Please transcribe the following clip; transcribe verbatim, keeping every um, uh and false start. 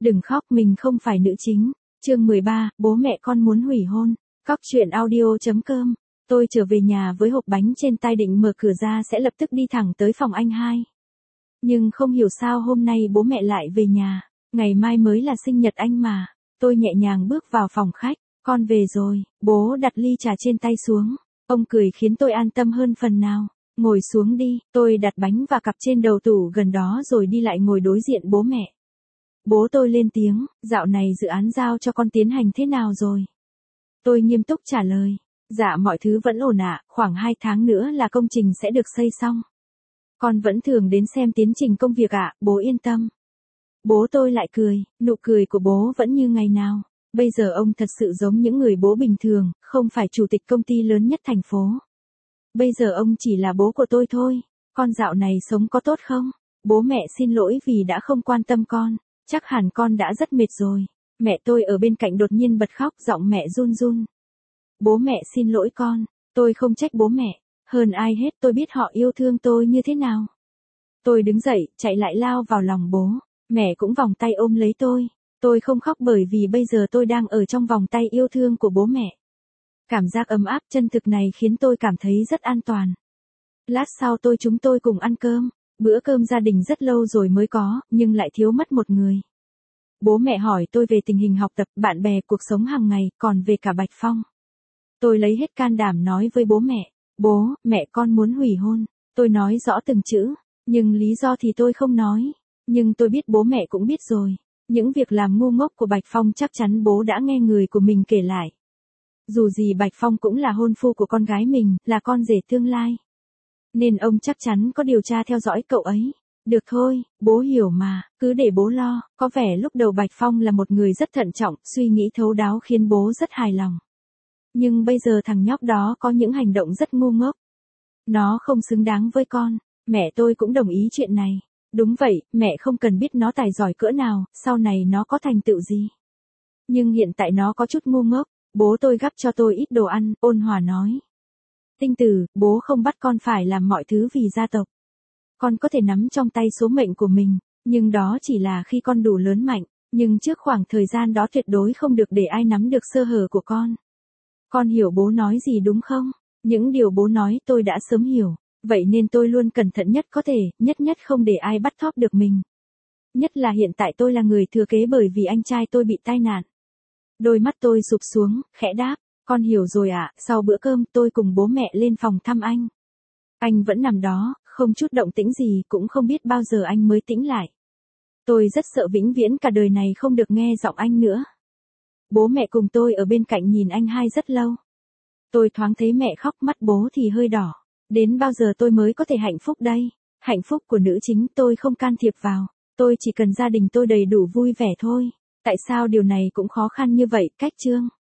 Đừng khóc, mình không phải nữ chính. Chương mười ba, bố mẹ con muốn hủy hôn. Cóc truyện audio chấm com. Tôi trở về nhà với hộp bánh trên tay định mở cửa ra sẽ lập tức đi thẳng tới phòng anh hai. Nhưng không hiểu sao hôm nay bố mẹ lại về nhà. Ngày mai mới là sinh nhật anh mà. Tôi nhẹ nhàng bước vào phòng khách. Con về rồi. Bố đặt ly trà trên tay xuống. Ông cười khiến tôi an tâm hơn phần nào. Ngồi xuống đi. Tôi đặt bánh và cặp trên đầu tủ gần đó rồi đi lại ngồi đối diện bố mẹ. Bố tôi lên tiếng, dạo này dự án giao cho con tiến hành thế nào rồi? Tôi nghiêm túc trả lời. Dạ mọi thứ vẫn ổn ạ, khoảng hai tháng nữa là công trình sẽ được xây xong. Con vẫn thường đến xem tiến trình công việc ạ, bố yên tâm. Bố tôi lại cười, nụ cười của bố vẫn như ngày nào. Bây giờ ông thật sự giống những người bố bình thường, không phải chủ tịch công ty lớn nhất thành phố. Bây giờ ông chỉ là bố của tôi thôi. Con dạo này sống có tốt không? Bố mẹ xin lỗi vì đã không quan tâm con. Chắc hẳn con đã rất mệt rồi. Mẹ tôi ở bên cạnh đột nhiên bật khóc, giọng mẹ run run. Bố mẹ xin lỗi con. Tôi không trách bố mẹ. Hơn ai hết tôi biết họ yêu thương tôi như thế nào. Tôi đứng dậy, chạy lại lao vào lòng bố. Mẹ cũng vòng tay ôm lấy tôi. Tôi không khóc bởi vì bây giờ tôi đang ở trong vòng tay yêu thương của bố mẹ. Cảm giác ấm áp chân thực này khiến tôi cảm thấy rất an toàn. Lát sau tôi chúng tôi cùng ăn cơm. Bữa cơm gia đình rất lâu rồi mới có, nhưng lại thiếu mất một người. Bố mẹ hỏi tôi về tình hình học tập, bạn bè, cuộc sống hàng ngày, còn về cả Bạch Phong. Tôi lấy hết can đảm nói với bố mẹ. Bố, mẹ con muốn hủy hôn. Tôi nói rõ từng chữ, nhưng lý do thì tôi không nói. Nhưng tôi biết bố mẹ cũng biết rồi. Những việc làm ngu ngốc của Bạch Phong chắc chắn bố đã nghe người của mình kể lại. Dù gì Bạch Phong cũng là hôn phu của con gái mình, là con rể tương lai. Nên ông chắc chắn có điều tra theo dõi cậu ấy. Được thôi, bố hiểu mà, cứ để bố lo. Có vẻ lúc đầu Bạch Phong là một người rất thận trọng, suy nghĩ thấu đáo khiến bố rất hài lòng. Nhưng bây giờ thằng nhóc đó có những hành động rất ngu ngốc. Nó không xứng đáng với con. Mẹ tôi cũng đồng ý chuyện này. Đúng vậy, mẹ không cần biết nó tài giỏi cỡ nào, sau này nó có thành tựu gì. Nhưng hiện tại nó có chút ngu ngốc. Bố tôi gắp cho tôi ít đồ ăn, ôn hòa nói. Tinh tử, bố không bắt con phải làm mọi thứ vì gia tộc. Con có thể nắm trong tay số mệnh của mình, nhưng đó chỉ là khi con đủ lớn mạnh, nhưng trước khoảng thời gian đó tuyệt đối không được để ai nắm được sơ hở của con. Con hiểu bố nói gì đúng không? Những điều bố nói tôi đã sớm hiểu, vậy nên tôi luôn cẩn thận nhất có thể, nhất nhất không để ai bắt thóp được mình. Nhất là hiện tại tôi là người thừa kế bởi vì anh trai tôi bị tai nạn. Đôi mắt tôi sụp xuống, khẽ đáp. Con hiểu rồi ạ, sau bữa cơm tôi cùng bố mẹ lên phòng thăm anh. Anh vẫn nằm đó, không chút động tĩnh gì, cũng không biết bao giờ anh mới tĩnh lại. Tôi rất sợ vĩnh viễn cả đời này không được nghe giọng anh nữa. Bố mẹ cùng tôi ở bên cạnh nhìn anh hai rất lâu. Tôi thoáng thấy mẹ khóc, mắt bố thì hơi đỏ. Đến bao giờ tôi mới có thể hạnh phúc đây? Hạnh phúc của nữ chính tôi không can thiệp vào. Tôi chỉ cần gia đình tôi đầy đủ vui vẻ thôi. Tại sao điều này cũng khó khăn như vậy? Cách chương.